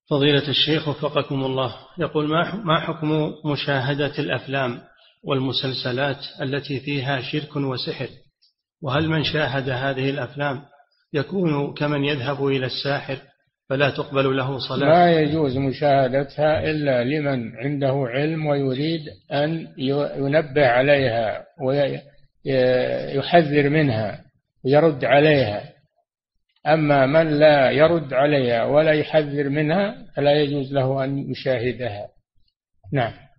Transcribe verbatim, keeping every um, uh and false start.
فضيلة الشيخ وفقكم الله، يقول ما حكم مشاهدة الأفلام والمسلسلات التي فيها شرك وسحر؟ وهل من شاهد هذه الأفلام يكون كمن يذهب إلى الساحر فلا تقبل له صلاة؟ لا يجوز مشاهدتها إلا لمن عنده علم ويريد أن ينبه عليها ويحذر منها ويرد عليها. أما من لا يرد عليها ولا يحذر منها فلا يجوز له أن يشاهدها. نعم.